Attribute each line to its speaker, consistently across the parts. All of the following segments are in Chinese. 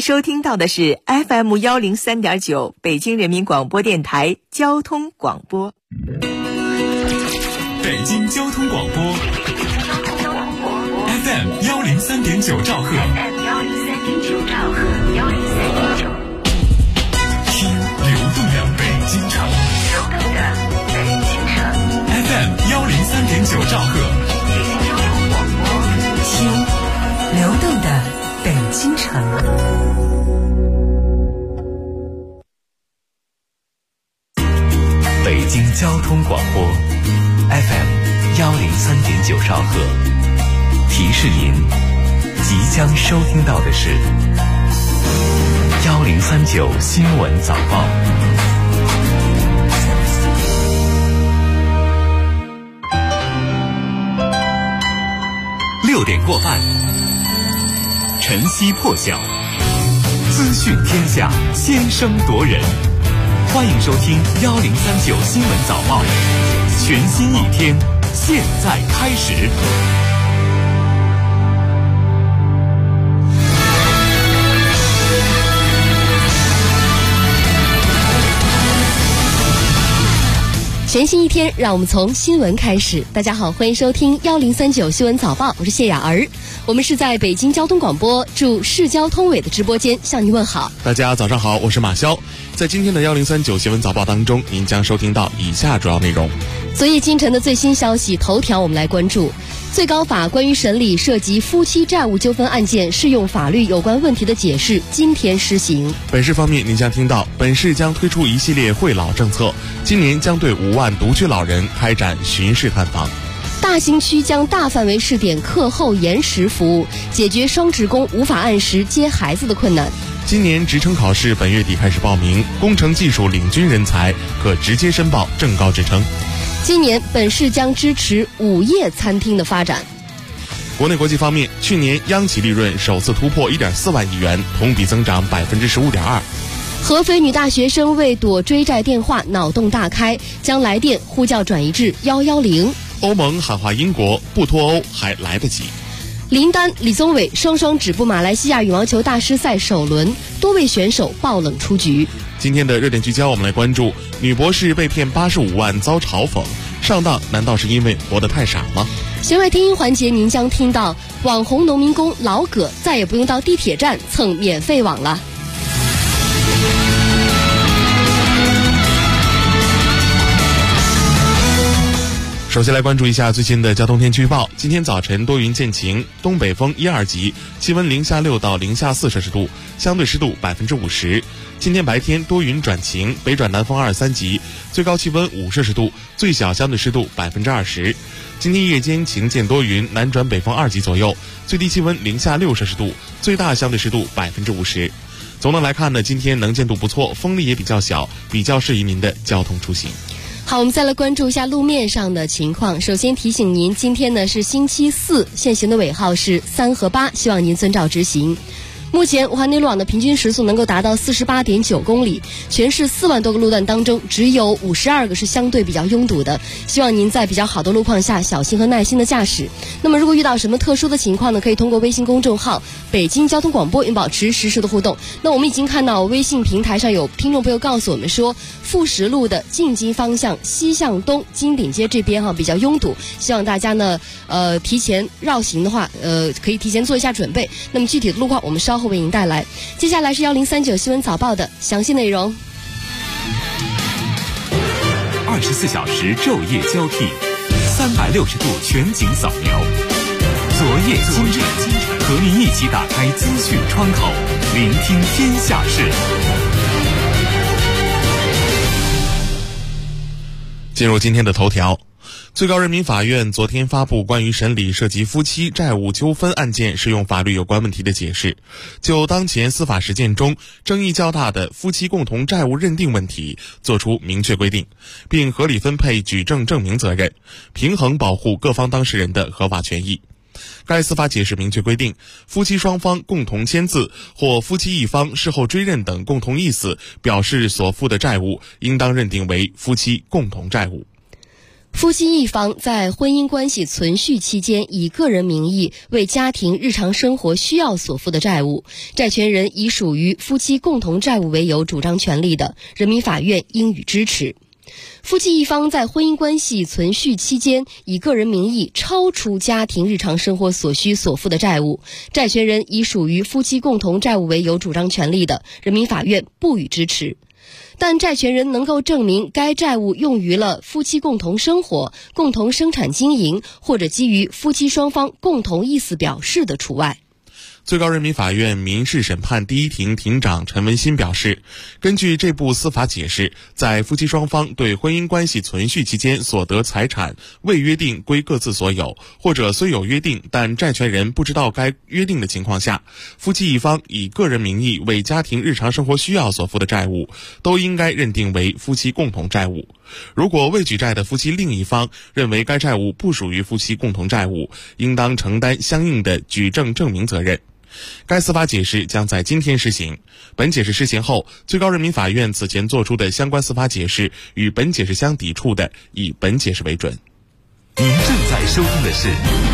Speaker 1: 收听到的是 FM103.9 北京人民广播电台交通广播。
Speaker 2: 北京交通广播 FM103.9 兆赫，听流动的北京城FM103.9 兆赫，
Speaker 3: 听流动的北京城。
Speaker 4: 北京交通广播 FM103.9 兆赫，提示您即将收听到的是1039新闻早报。6点过半，晨曦破晓，资讯天下，先声夺人。欢迎收听1039新闻早报，全新一天，现在开始。
Speaker 5: 全新一天，让我们从新闻开始。大家好，欢迎收听1039新闻早报，我是谢雅儿。我们是在北京交通广播驻市交通委的直播间向您问好。
Speaker 6: 大家早上好，我是马潇。在今天的1039新闻早报当中，您将收听到以下主要内容。
Speaker 5: 昨夜今晨的最新消息头条，我们来关注最高法关于审理涉及夫妻债务纠纷案件适用法律有关问题的解释今天施行。
Speaker 6: 本市方面，您将听到本市将推出一系列惠老政策，今年将对5万独居老人开展巡视探访。
Speaker 5: 大兴区将大范围试点课后延时服务，解决双职工无法按时接孩子的困难。
Speaker 6: 今年职称考试本月底开始报名，工程技术领军人才可直接申报正高职称。
Speaker 5: 今年本市将支持午夜餐厅的发展。
Speaker 6: 国内国际方面，去年央企利润首次突破 1.4 万亿元，同比增长 15.2%。
Speaker 5: 合肥女大学生为躲追债电话脑洞大开，将来电呼叫转移至110。
Speaker 6: 欧盟喊话英国，不脱欧还来得及。
Speaker 5: 林丹、李宗伟双双止步马来西亚羽毛球大师赛首轮，多位选手爆冷出局。
Speaker 6: 今天的热点聚焦，我们来关注女博士被骗85万遭嘲讽，上当难道是因为活得太傻吗？
Speaker 5: 弦外听音环节，您将听到网红农民工老葛再也不用到地铁站蹭免费网了。
Speaker 6: 首先来关注一下最新的交通天气预报。今天早晨多云见晴，东北风1、2级，气温0下6到0下4摄氏度，相对湿度50%。今天白天多云转晴，北转南风2、3级，最高气温5摄氏度，最小相对湿度20%。今天夜间晴间多云，南转北风2级左右，最低气温0下6摄氏度，最大相对湿度50%。总的来看呢，今天能见度不错，风力也比较小，比较适宜您的交通出行。
Speaker 5: 好，我们再来关注一下路面上的情况。首先提醒您，今天呢是星期四，限行的尾号是3和8，希望您遵照执行。目前武汉内陆网的平均时速能够达到48.9公里，全市4万多个路段当中只有52个是相对比较拥堵的，希望您在比较好的路况下小心和耐心的驾驶。那么如果遇到什么特殊的情况呢，可以通过微信公众号北京交通广播保持实时的互动。那我们已经看到微信平台上有听众朋友告诉我们说，富石路的进京方向西向东金鼎街这边比较拥堵，希望大家呢提前绕行的话可以提前做一下准备。那么具体的路况我们稍后为您带来。接下来是1039新闻早报的详细内容。
Speaker 4: 24小时昼夜交替，360度全景扫描。昨夜今晨，和您一起打开资讯窗口，聆听天下事。
Speaker 6: 进入今天的头条。最高人民法院昨天发布关于审理涉及夫妻债务纠纷案件适用法律有关问题的解释，就当前司法实践中争议较大的夫妻共同债务认定问题作出明确规定，并合理分配举证证明责任，平衡保护各方当事人的合法权益。该司法解释明确规定，夫妻双方共同签字或夫妻一方事后追认等共同意思表示所负的债务，应当认定为夫妻共同债务。
Speaker 5: 夫妻一方在婚姻关系存续期间以个人名义为家庭日常生活需要所负的债务，债权人以属于夫妻共同债务为由主张权利的，人民法院应予支持。夫妻一方在婚姻关系存续期间以个人名义超出家庭日常生活所需所负的债务，债权人以属于夫妻共同债务为由主张权利的，人民法院不予支持。但债权人能够证明该债务用于了夫妻共同生活、共同生产经营，或者基于夫妻双方共同意思表示的除外。
Speaker 6: 最高人民法院民事审判第一庭庭长陈文新表示，根据这部司法解释，在夫妻双方对婚姻关系存续期间所得财产未约定归各自所有，或者虽有约定但债权人不知道该约定的情况下，夫妻一方以个人名义为家庭日常生活需要所负的债务，都应该认定为夫妻共同债务。如果未举债的夫妻另一方认为该债务不属于夫妻共同债务，应当承担相应的举证证明责任。该司法解释将在今天施行。本解释施行后，最高人民法院此前作出的相关司法解释与本解释相抵触的，以本解释为准。
Speaker 4: 您正在收听的是1039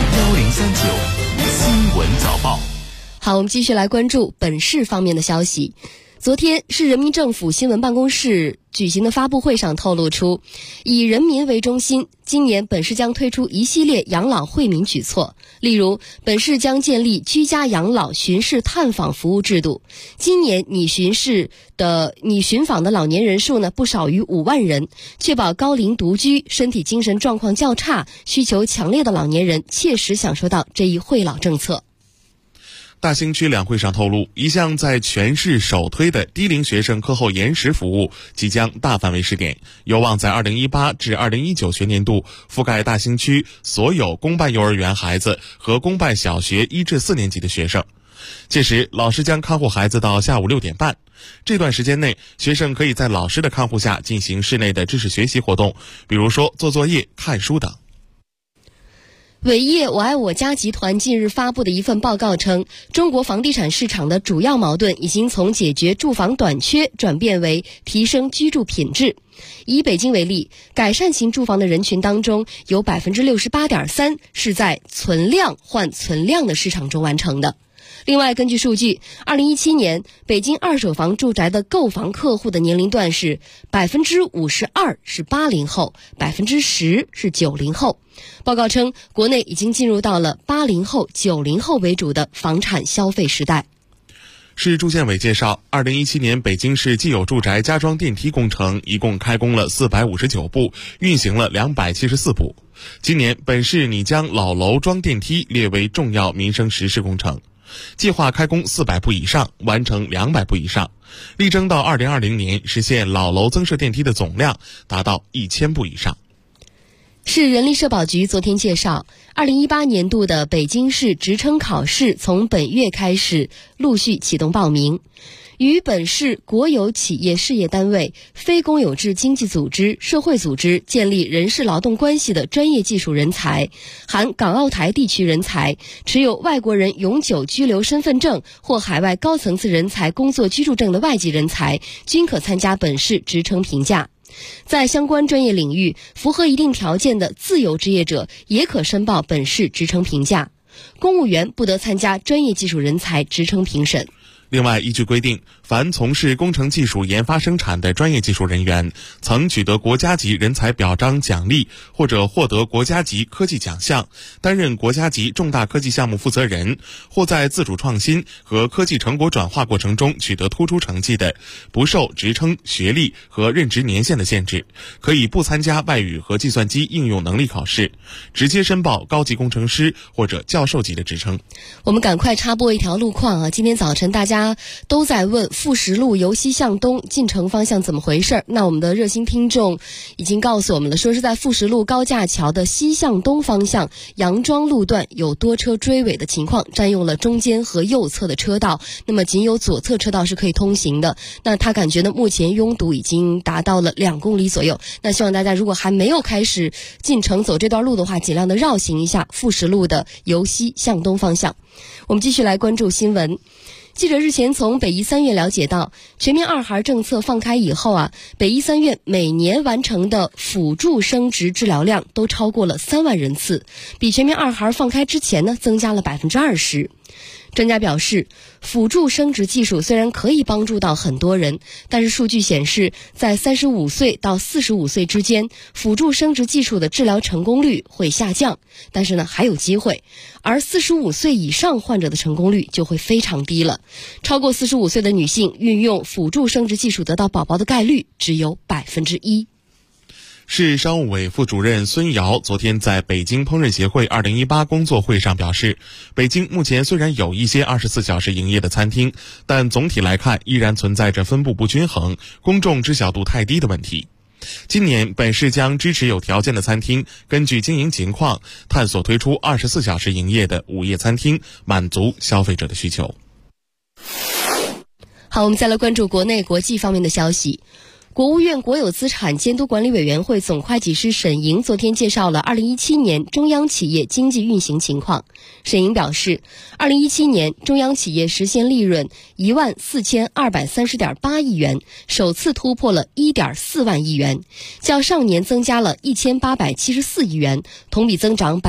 Speaker 4: 新闻早报。
Speaker 5: 好，我们继续来关注本市方面的消息。昨天，市人民政府新闻办公室举行的发布会上透露出，以人民为中心，今年本市将推出一系列养老惠民举措。例如，本市将建立居家养老巡视探访服务制度。今年拟巡访的老年人数呢，不少于5万人，确保高龄独居、身体精神状况较差、需求强烈的老年人切实享受到这一惠老政策。
Speaker 6: 大兴区两会上透露，一项在全市首推的低龄学生课后延时服务即将大范围试点，有望在2018至2019学年度覆盖大兴区所有公办幼儿园孩子和公办小学1至4年级的学生。届时，老师将看护孩子到下午6点半。这段时间内，学生可以在老师的看护下进行室内的知识学习活动，比如说做作业、看书等。
Speaker 5: 伟业我爱我家集团近日发布的一份报告称，中国房地产市场的主要矛盾已经从解决住房短缺转变为提升居住品质。以北京为例，改善型住房的人群当中，有 68.3% 是在存量换存量的市场中完成的。另外，根据数据，2017年北京二手房住宅的购房客户的年龄段是 52% 是80后， 10% 是90后。报告称，国内已经进入到了80后、90后为主的房产消费时代。
Speaker 6: 市住建委介绍，2017年北京市既有住宅加装电梯工程一共开工了459部，运行了274部。今年本市拟将老楼装电梯列为重要民生实事工程，计划开工400部以上，完成200部以上，力争到2020年实现老楼增设电梯的总量达到1000部以上。
Speaker 5: 市人力社保局昨天介绍，2018年度的北京市职称考试从本月开始陆续启动报名。与本市国有企业事业单位、非公有制经济组织、社会组织建立人事劳动关系的专业技术人才，含港澳台地区人才，持有外国人永久居留身份证或海外高层次人才工作居住证的外籍人才，均可参加本市职称评价。在相关专业领域符合一定条件的自由职业者也可申报本市职称评价。公务员不得参加专业技术人才职称评审。
Speaker 6: 另外，依据规定，凡从事工程技术研发生产的专业技术人员，曾取得国家级人才表彰奖励或者获得国家级科技奖项，担任国家级重大科技项目负责人，或在自主创新和科技成果转化过程中取得突出成绩的，不受职称、学历和任职年限的限制，可以不参加外语和计算机应用能力考试，直接申报高级工程师或者教授级的职称。
Speaker 5: 我们赶快插播一条路况啊！今天早晨大家都在问富石路由西向东进城方向怎么回事，那我们的热心听众已经告诉我们了，说是在富石路高架桥的西向东方向杨庄路段有多车追尾的情况，占用了中间和右侧的车道，那么仅有左侧车道是可以通行的。那他感觉呢，目前拥堵已经达到了2公里左右。那希望大家如果还没有开始进城走这段路的话，尽量的绕行一下富石路的由西向东方向。我们继续来关注新闻。 记者日前从北医三院了解到，全面二孩政策放开以后北医三院每年完成的辅助生殖治疗量都超过了3万人次，比全面二孩放开之前增加了20%。专家表示，辅助生殖技术虽然可以帮助到很多人，但是数据显示，在35岁到45岁之间，辅助生殖技术的治疗成功率会下降，但是还有机会。而45岁以上患者的成功率就会非常低了，超过45岁的女性运用辅助生殖技术得到宝宝的概率只有1%。
Speaker 6: 市商务委副主任孙瑶昨天在北京烹饪协会2018工作会上表示，北京目前虽然有一些24小时营业的餐厅，但总体来看依然存在着分布不均衡、公众知晓度太低的问题。今年本市将支持有条件的餐厅根据经营情况探索推出24小时营业的午夜餐厅，满足消费者的需求。
Speaker 5: 好，我们再来关注国内国际方面的消息。国务院国有资产监督管理委员会总会计师沈莹昨天介绍了2017年中央企业经济运行情况。沈莹表示，2017年中央企业实现利润14230.8亿元，首次突破了1.4万亿元，较上年增加了1874亿元，同比增长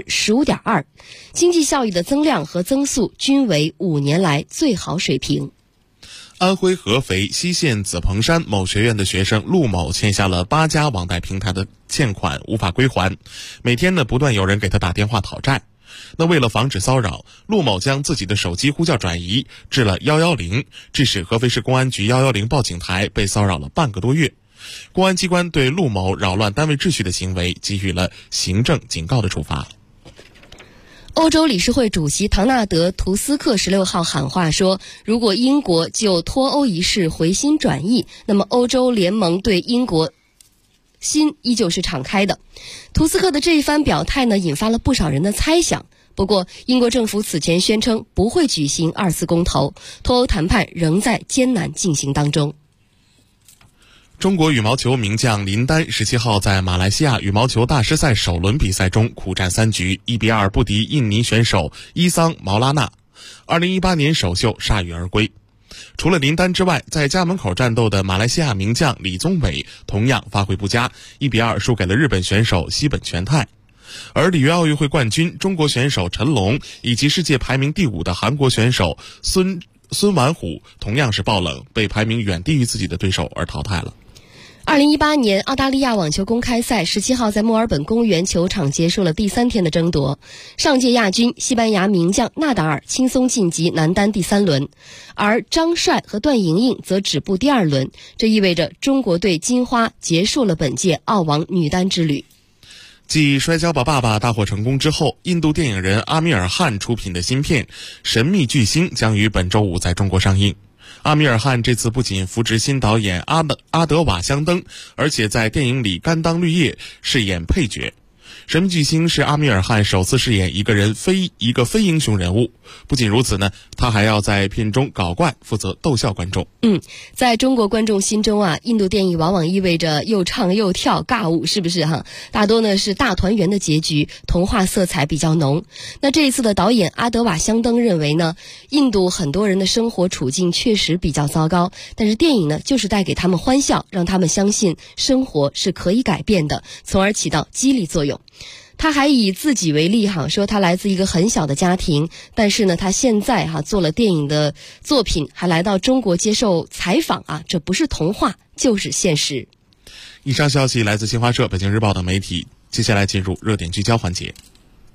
Speaker 5: 15.2%，经济效益的增量和增速均为5年来最好水平。
Speaker 6: 安徽合肥西县紫蓬山某学院的学生陆某欠下了8家网贷平台的欠款无法归还，每天不断有人给他打电话讨债。为了防止骚扰，陆某将自己的手机呼叫转移至了110，致使合肥市公安局110报警台被骚扰了半个多月。公安机关对陆某扰乱单位秩序的行为给予了行政警告的处罚。
Speaker 5: 欧洲理事会主席唐纳德·图斯克16号喊话说，如果英国就脱欧一事回心转意，那么欧洲联盟对英国心依旧是敞开的。图斯克的这一番表态引发了不少人的猜想。不过，英国政府此前宣称不会举行2次公投，脱欧谈判仍在艰难进行当中。
Speaker 6: 中国羽毛球名将林丹17号在马来西亚羽毛球大师赛首轮比赛中苦战3局，1比2不敌印尼选手伊桑毛拉纳，2018年首秀铩羽而归。除了林丹之外，在家门口战斗的马来西亚名将李宗伟同样发挥不佳，1比2输给了日本选手西本全太。而里约奥运会冠军中国选手陈龙以及世界排名第5的韩国选手孙完虎同样是爆冷，被排名远低于自己的对手而淘汰了。
Speaker 5: 2018年澳大利亚网球公开赛17号在墨尔本公园球场结束了第3天的争夺，上届亚军西班牙名将纳达尔轻松晋级男单第3轮，而张帅和段莹莹则止步第2轮，这意味着中国队金花结束了本届澳网女单之旅。
Speaker 6: 继《摔跤吧，爸爸》大获成功之后，印度电影人阿米尔汗出品的新片《神秘巨星》将于本周5在中国上映。阿米尔汗这次不仅扶植新导演阿德瓦香登，而且在电影里甘当绿叶饰演配角。神秘巨星是阿米尔汗首次饰演一个非英雄人物。不仅如此他还要在片中搞怪，负责逗笑观众。
Speaker 5: 在中国观众心中印度电影往往意味着又唱又跳尬舞，是不是大多是大团圆的结局，童话色彩比较浓。那这一次的导演阿德瓦香登认为印度很多人的生活处境确实比较糟糕，但是电影就是带给他们欢笑，让他们相信生活是可以改变的，从而起到激励作用。他还以自己为例说他来自一个很小的家庭，但是他现在做了电影的作品，还来到中国接受采访这不是童话就是现实。
Speaker 6: 以上消息来自新华社、北京日报等媒体。接下来进入热点聚焦环节，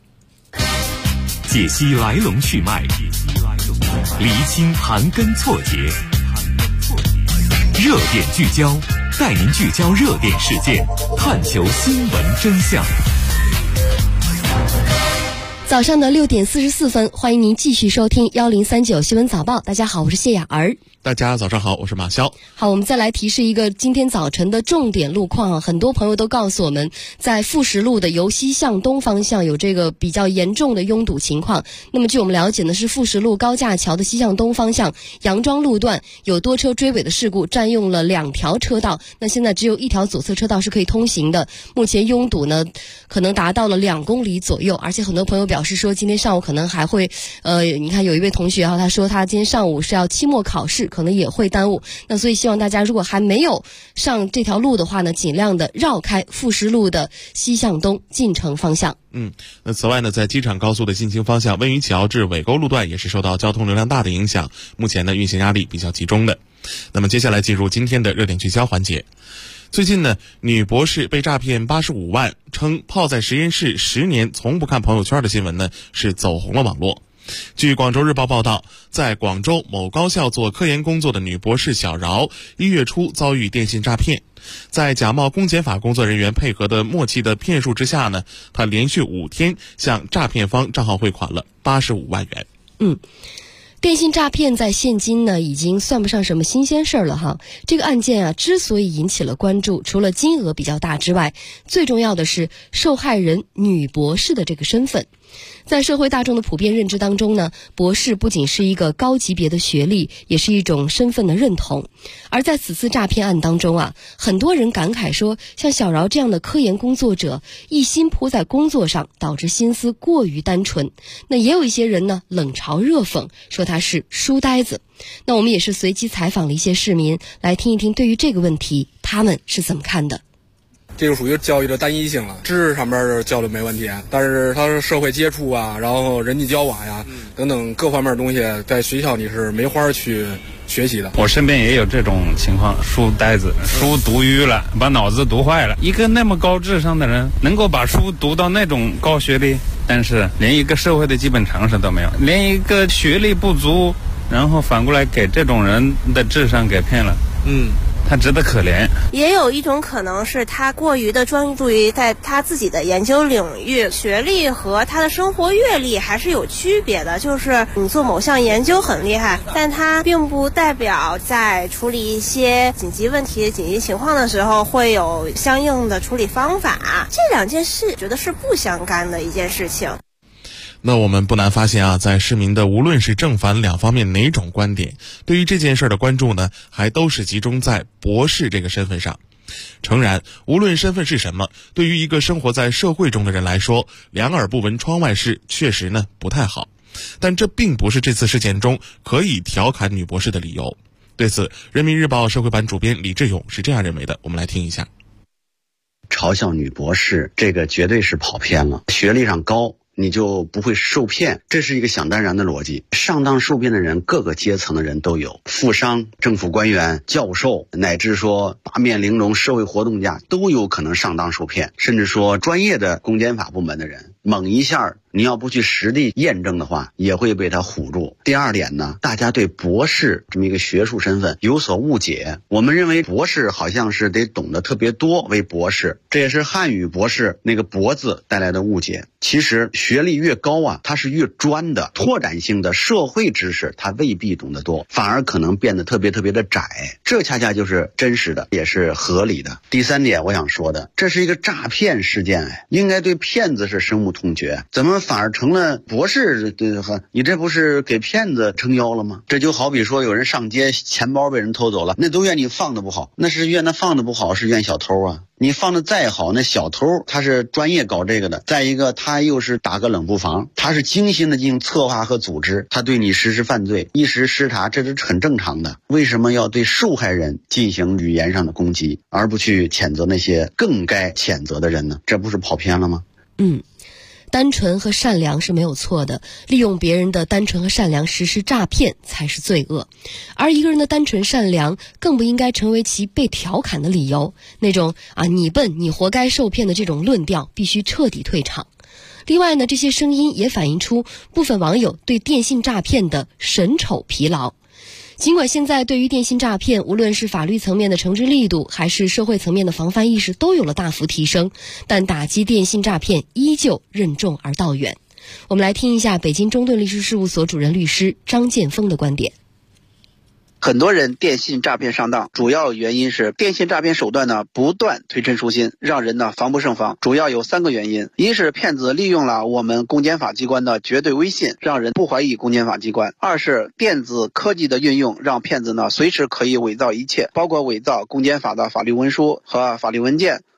Speaker 4: 解析来龙去脉，厘清盘根错节，热点聚焦，带您聚焦热点事件，探求新闻真相。
Speaker 5: 早上的6点44分，欢迎您继续收听1039新闻早报。大家好，我是谢雅儿。
Speaker 6: 大家早上好，我是马潇。
Speaker 5: 好，我们再来提示一个今天早晨的重点路况很多朋友都告诉我们，在富实路的由西向东方向有这个比较严重的拥堵情况。那么据我们了解呢，是富实路高架桥的西向东方向杨庄路段有多车追尾的事故，占用了2条车道，那现在只有1条左侧车道是可以通行的。目前拥堵呢可能达到了2公里左右，而且很多朋友表表示说，今天上午可能还会，你看有一位同学他说他今天上午是要期末考试，可能也会耽误。那所以希望大家如果还没有上这条路的话呢，尽量的绕开富士路的西向东进城方向。
Speaker 6: 那此外呢，在机场高速的进京方向温榆桥至尾沟路段也是受到交通流量大的影响，目前呢运行压力比较集中的。那么接下来进入今天的热点聚焦环节。最近呢，女博士被诈骗85万，称泡在实验室10年从不看朋友圈的新闻呢是走红了网络。据广州日报报道，在广州某高校做科研工作的女博士小饶1月初遭遇电信诈骗，在假冒公检法工作人员配合的默契的骗术之下呢，她连续5天向诈骗方账号汇款了85万元。
Speaker 5: 电信诈骗在现今呢已经算不上什么新鲜事儿了哈。这个案件啊之所以引起了关注，除了金额比较大之外，最重要的是受害人女博士的这个身份。在社会大众的普遍认知当中呢，博士不仅是一个高级别的学历，也是一种身份的认同。而在此次诈骗案当中啊，很多人感慨说，像小饶这样的科研工作者一心扑在工作上，导致心思过于单纯。那也有一些人呢冷嘲热讽，说他是书呆子。那我们也是随机采访了一些市民，来听一听对于这个问题他们是怎么看的。
Speaker 7: 这就属于教育的单一性了，知识上边教的没问题，但是他是社会接触啊，然后人际交往呀，等等各方面的东西，在学校你是没法去学习的。
Speaker 8: 我身边也有这种情况，书呆子，书读愚了，把脑子读坏了。一个那么高智商的人，能够把书读到那种高学历，但是连一个社会的基本常识都没有，连一个学历不足，然后反过来给这种人的智商给骗了。他值得可怜。
Speaker 9: 也有一种可能是他过于的专注于在他自己的研究领域，学历和他的生活阅历还是有区别的。就是你做某项研究很厉害，但它并不代表在处理一些紧急问题、紧急情况的时候会有相应的处理方法。这两件事觉得是不相干的一件事情。
Speaker 6: 那我们不难发现啊，在市民的无论是正反两方面哪种观点，对于这件事的关注呢，还都是集中在博士这个身份上。诚然，无论身份是什么，对于一个生活在社会中的人来说，两耳不闻窗外事确实呢不太好。但这并不是这次事件中可以调侃女博士的理由。对此，人民日报社会版主编李志勇是这样认为的，我们来听一下。
Speaker 10: 嘲笑女博士，这个绝对是跑偏了。学历上高，你就不会受骗，这是一个想当然的逻辑。上当受骗的人，各个阶层的人都有，富商、政府官员、教授，乃至说八面玲珑社会活动家都有可能上当受骗，甚至说专业的公检法部门的人，猛一下你要不去实地验证的话，也会被他唬住。第二点呢，大家对博士这么一个学术身份有所误解，我们认为博士好像是得懂得特别多为博士，这也是汉语博士那个博字带来的误解。其实学历越高啊，它是越专的，拓展性的社会知识它未必懂得多，反而可能变得特别的窄，这恰恰就是真实的，也是合理的。第三点我想说的，这是一个诈骗事件，应该对骗子是深恶痛绝，怎么反而成了博士？你这不是给骗子撑腰了吗？这就好比说有人上街，钱包被人偷走了，那都怨你放的不好，那是怨他放的不好，是怨小偷啊。你放的再好，那小偷他是专业搞这个的，再一个他又是打个冷不防，他是精心的进行策划和组织，他对你实施犯罪，一时失察，这是很正常的。为什么要对受害人进行语言上的攻击，而不去谴责那些更该谴责的人呢？这不是跑偏了吗？
Speaker 5: 单纯和善良是没有错的，利用别人的单纯和善良实施诈骗才是罪恶。而一个人的单纯善良更不应该成为其被调侃的理由，那种你笨你活该受骗的这种论调必须彻底退场。另外呢，这些声音也反映出部分网友对电信诈骗的审丑疲劳。尽管现在对于电信诈骗，无论是法律层面的惩治力度，还是社会层面的防范意识都有了大幅提升，但打击电信诈骗依旧任重而道远。我们来听一下北京中盾律师事务所主任律师张建峰的观点。
Speaker 11: 很多人电信诈骗上当，主要原因是电信诈骗手段呢不断推陈出新，让人呢防不胜防。主要有3个原因：一是骗子利用了我们公检法机关的绝对威信，让人不怀疑公检法机关；二是电子科技的运用，让骗子呢随时可以伪造一切，包括伪造公检法的法律文书和法律文件，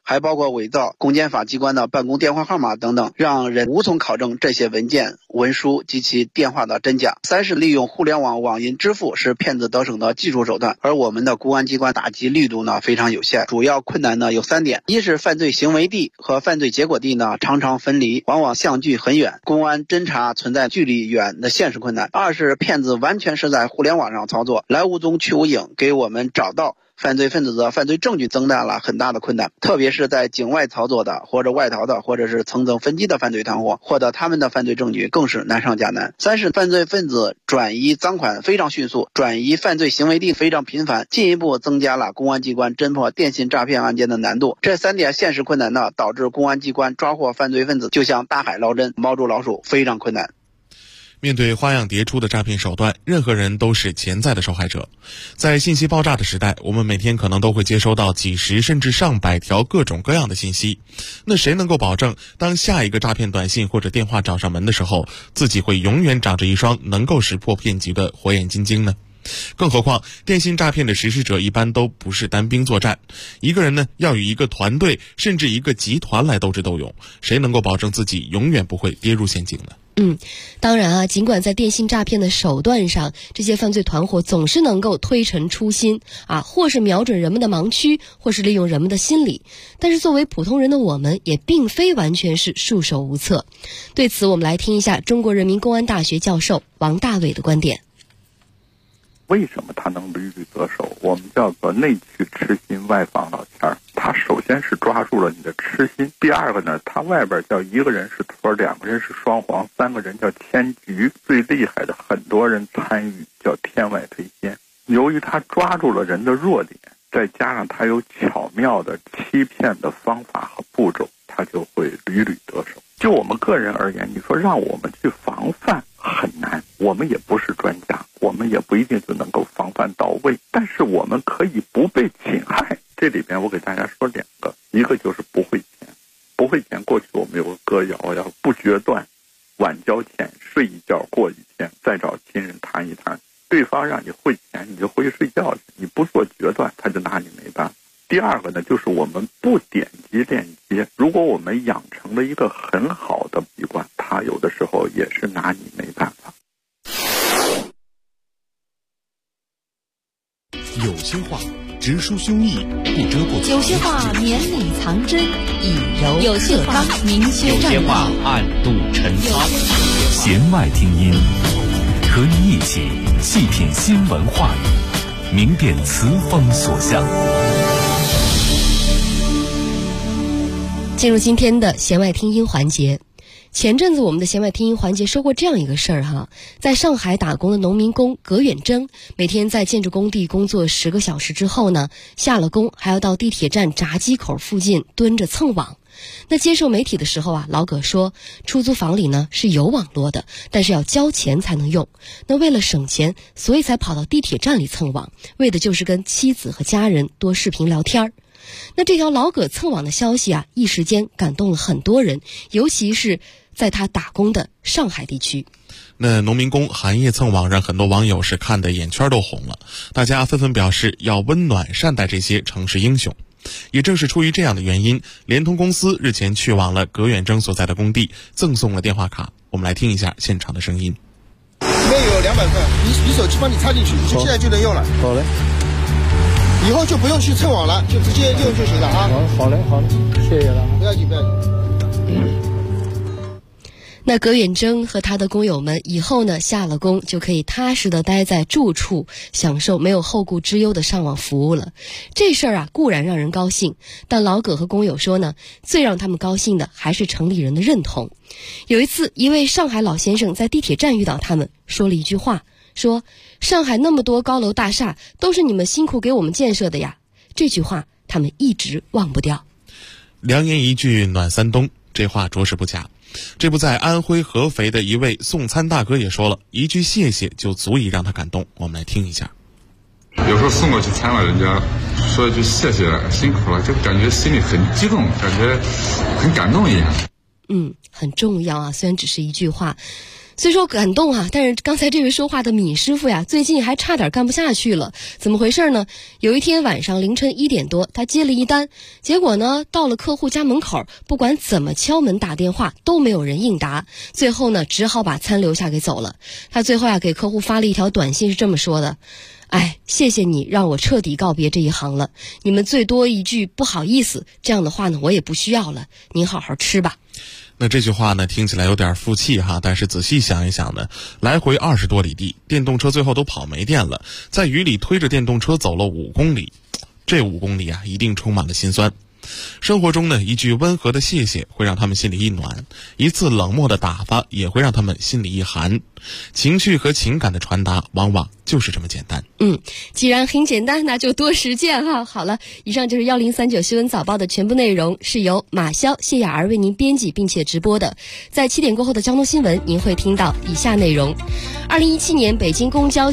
Speaker 11: 还包括伪造公检法机关的办公电话号码等等，让人无从考证这些文件、文书及其电话的真假。三是利用互联网网银支付是骗子得逞的技术手段，而我们的公安机关打击力度呢非常有限，主要困难呢有3点：一是犯罪行为地和犯罪结果地呢常常分离，往往相距很远，公安侦查存在距离远的现实困难；二是骗子完全是在互联网上操作，来无踪去无影，给我们找到犯罪分子的犯罪证据增大了很大的困难，特别是在境外操作的或者外逃的或者是层层分级的犯罪团伙，获得他们的犯罪证据更是难上加难。三是犯罪分子转移赃款非常迅速，转移犯罪行为地非常频繁，进一步增加了公安机关侦破电信诈骗案件的难度。这3点现实困难呢，导致公安机关抓获犯罪分子就像大海捞针，猫捉老鼠，非常困难。
Speaker 6: 面对花样迭出的诈骗手段，任何人都是潜在的受害者。在信息爆炸的时代，我们每天可能都会接收到几十甚至上百条各种各样的信息。那谁能够保证当下一个诈骗短信或者电话找上门的时候，自己会永远长着一双能够识破骗局的火眼金睛呢？更何况电信诈骗的实施者一般都不是单兵作战，一个人呢要与一个团队甚至一个集团来斗智斗勇，谁能够保证自己永远不会跌入陷阱呢？
Speaker 5: 当然啊，尽管在电信诈骗的手段上，这些犯罪团伙总是能够推陈出新啊，或是瞄准人们的盲区，或是利用人们的心理，但是作为普通人的我们也并非完全是束手无策。对此，我们来听一下中国人民公安大学教授王大伟的观点。
Speaker 12: 为什么他能屡屡得手？我们叫做内去痴心，外放老千儿。他首先是抓住了你的痴心，第二个呢，他外边叫1个人是托，2个人是双簧，3个人叫牵局，最厉害的很多人参与叫天外飞仙。由于他抓住了人的弱点，再加上他有巧妙的欺骗的方法和步骤，他就会屡屡得手。就我们个人而言，你说让我们去防范很难，我们也不是专家，我们也不一定就能够防范到位，但是我们可以不被侵害。这里边我给大家说2个，一个就是不汇钱。不汇钱，过去我们有个歌谣要不决断，晚交钱，睡一觉过一天，再找亲人谈一谈。对方让你汇钱，你就回去睡觉去，你不做决断，他就拿你没办法。第二个呢，就是我们不点击链接。如果我们养成了一个很好的习惯，他有的时候也是拿你没办法。
Speaker 4: 有些话直抒胸臆，不遮不藏；
Speaker 3: 有些话绵里藏针，以柔
Speaker 5: 有些话
Speaker 3: 明修
Speaker 4: 有些话暗度陈仓。弦外听音，和你一起细品新闻话语，明辨词风所向。
Speaker 5: 进入今天的弦外听音环节。前阵子我们的弦外听音环节说过这样一个事儿哈，在上海打工的农民工葛远征，每天在建筑工地工作10个小时之后呢，下了工还要到地铁站闸机口附近蹲着蹭网。那接受媒体的时候啊，老葛说出租房里呢是有网络的，但是要交钱才能用。那为了省钱，所以才跑到地铁站里蹭网，为的就是跟妻子和家人多视频聊天儿。那这条老葛蹭网的消息啊，一时间感动了很多人，尤其是在他打工的上海地区。
Speaker 6: 那农民工寒夜蹭网，让很多网友是看得眼圈都红了，大家纷纷表示要温暖善待这些城市英雄。也正是出于这样的原因，联通公司日前去往了葛远征所在的工地，赠送了电话卡。我们来听一下现场的声音。
Speaker 13: 里面有200份，你手机帮你插进去，就现在就能用了。好嘞。以后就不用去蹭网了，就直接用就行了啊。好嘞，谢谢了。不要紧。
Speaker 5: 那葛远征和他的工友们以后呢，下了工就可以踏实的待在住处，享受没有后顾之忧的上网服务了。这事儿啊，固然让人高兴，但老葛和工友说呢，最让他们高兴的还是城里人的认同。有一次，一位上海老先生在地铁站遇到他们，说了一句话，说上海那么多高楼大厦，都是你们辛苦给我们建设的呀。这句话他们一直忘不掉。
Speaker 6: 良言一句暖三冬，这话着实不假。这不在安徽合肥的一位送餐大哥也说了，一句谢谢就足以让他感动。我们来听一下。
Speaker 14: 有时候送过去餐了，人家说一句谢谢辛苦了，就感觉心里很激动，感觉很感动一样。
Speaker 5: 很重要啊，虽然只是一句话。 虽说感动啊，但是刚才这位说话的闵师傅呀，最近还差点干不下去了。怎么回事呢？有一天晚上凌晨1点多，他接了一单，结果呢，到了客户家门口，不管怎么敲门打电话都没有人应答，最后呢，只好把餐留下给走了。他最后呀，给客户发了一条短信，是这么说的：哎，谢谢你让我彻底告别这一行了，你们最多一句不好意思，这样的话呢，我也不需要了，您好好吃吧。
Speaker 6: 那这句话呢，听起来有点负气哈，但是仔细想一想呢，来回20多里地，电动车最后都跑没电了，在雨里推着电动车走了5公里，这5公里啊，一定充满了心酸。生活中呢，一句温和的谢谢会让他们心里一暖，一次冷漠的打发也会让他们心里一寒。情绪和情感的传达往往就是这么简单。
Speaker 5: 既然很简单，那就多实践哈。好了，以上就是1039新闻早报的全部内容，是由马潇、谢雅儿为您编辑并且直播的。在7点过后的交通新闻，您会听到以下内容：2017年北京公交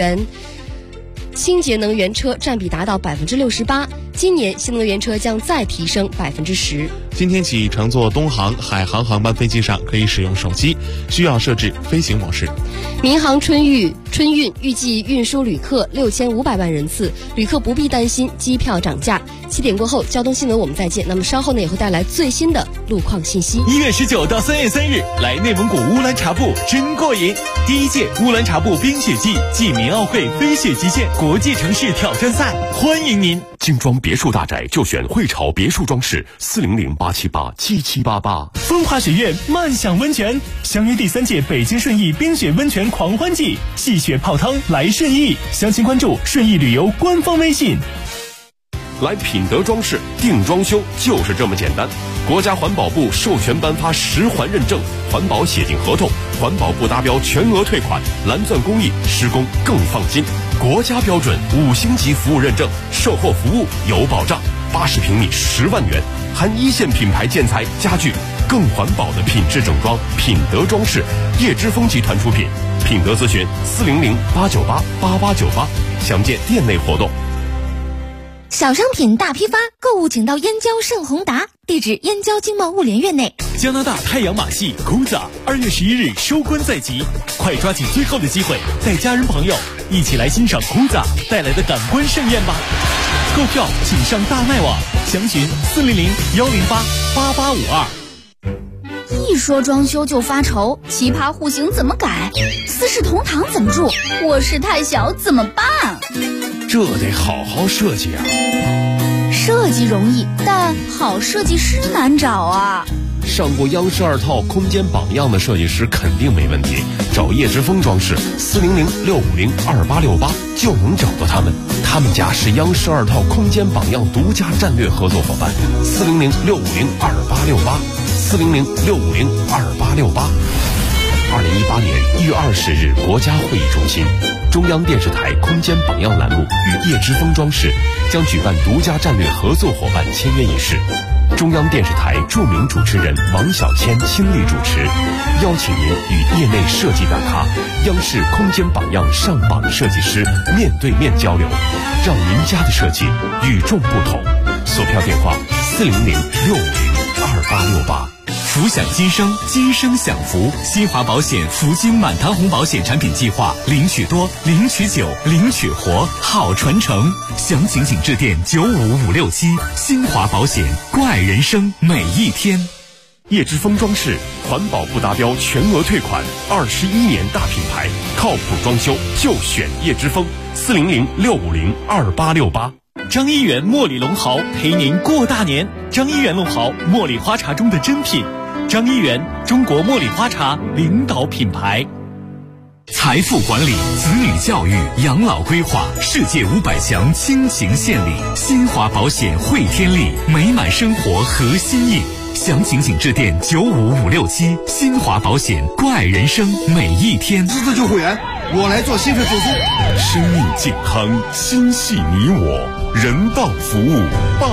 Speaker 5: 清洁能源车占比达到68%，今年新能源车将再提升10%。
Speaker 6: 今天起，乘坐东航、海航航班飞机上可以使用手机，需要设置飞行模式。
Speaker 5: 民航春运预计运输旅客6500万人次，旅客不必担心机票涨价。7点过后，交通新闻我们再见。那么稍后呢，也会带来最新的路况信息。
Speaker 4: 1月19到3月3日，来内蒙古乌兰察布真过瘾！第1届乌兰察布冰雪季暨民奥会飞雪极限国际城市挑战赛，欢迎您！
Speaker 15: 精装别墅大宅就选汇潮别墅装饰，400-878-7788。
Speaker 4: 风华雪苑漫享温泉，相约第3届北京顺义冰雪温泉狂欢季，戏雪泡汤来顺义，详情关注顺义旅游官方微信。
Speaker 15: 来品德装饰定装修就是这么简单，国家环保部授权颁发10环认证，环保写进合同，环保不达标全额退款，蓝钻工艺，施工更放心，国家标准5星级服务认证，售后服务有保障，80平米10万元，含1线品牌建材家具，更环保的品质整装，品德装饰，叶之峰集团出品，品德咨询400-898-8898，详见店内活动。
Speaker 16: 小商品大批发，购物请到燕郊盛宏达，地址燕郊经贸物联院内。
Speaker 4: 加拿大太阳马戏 Kuza 2月11日收官在即，快抓紧最后的机会，带家人朋友一起来欣赏 Kuza 带来的感官盛宴吧。购票请上大麦网，详询400-108-8852。
Speaker 17: 一说装修就发愁，奇葩户型怎么改？四世同堂怎么住？卧室太小怎么办？
Speaker 15: 这得好好设计啊！
Speaker 17: 设计容易，但好设计师难找啊。
Speaker 15: 上过央视2套空间榜样的设计师肯定没问题，找叶之峰装饰400-650-2868就能找到他们。他们家是央视2套空间榜样独家战略合作伙伴，400-650-2868，400-650-2868。2018年1月20日，国家会议中心，中央电视台空间榜样栏目与叶之峰装饰将举办独家战略合作伙伴签约仪式。中央电视台著名主持人王小谦倾力主持，邀请您与业内设计大咖、央视空间榜样上榜设计师面对面交流，让您家的设计与众不同。索票电话400-650-2868。
Speaker 4: 福享今生，今生享福。新华保险福金满堂红保险产品计划，领取多，领取久，领取活，好传承。详情请致电95567。新华保险，关爱人生每一天。
Speaker 15: 叶之峰装饰，环保不达标全额退款，21年大品牌，靠谱装修就选叶之峰，400-650-2868。
Speaker 4: 张一元茉莉龙豪陪您过大年。张一元龙豪，茉莉花茶中的珍品。张一元，中国茉莉花茶领导品牌。财富管理、子女教育、养老规划，世界500强倾情献礼。新华保险汇天利，美满生活核心意。详情请致电95567。新华保险，关爱人生每一天。
Speaker 13: 资助会员，我来做心肺复苏。
Speaker 15: 生命健康，心系你我，人道服务。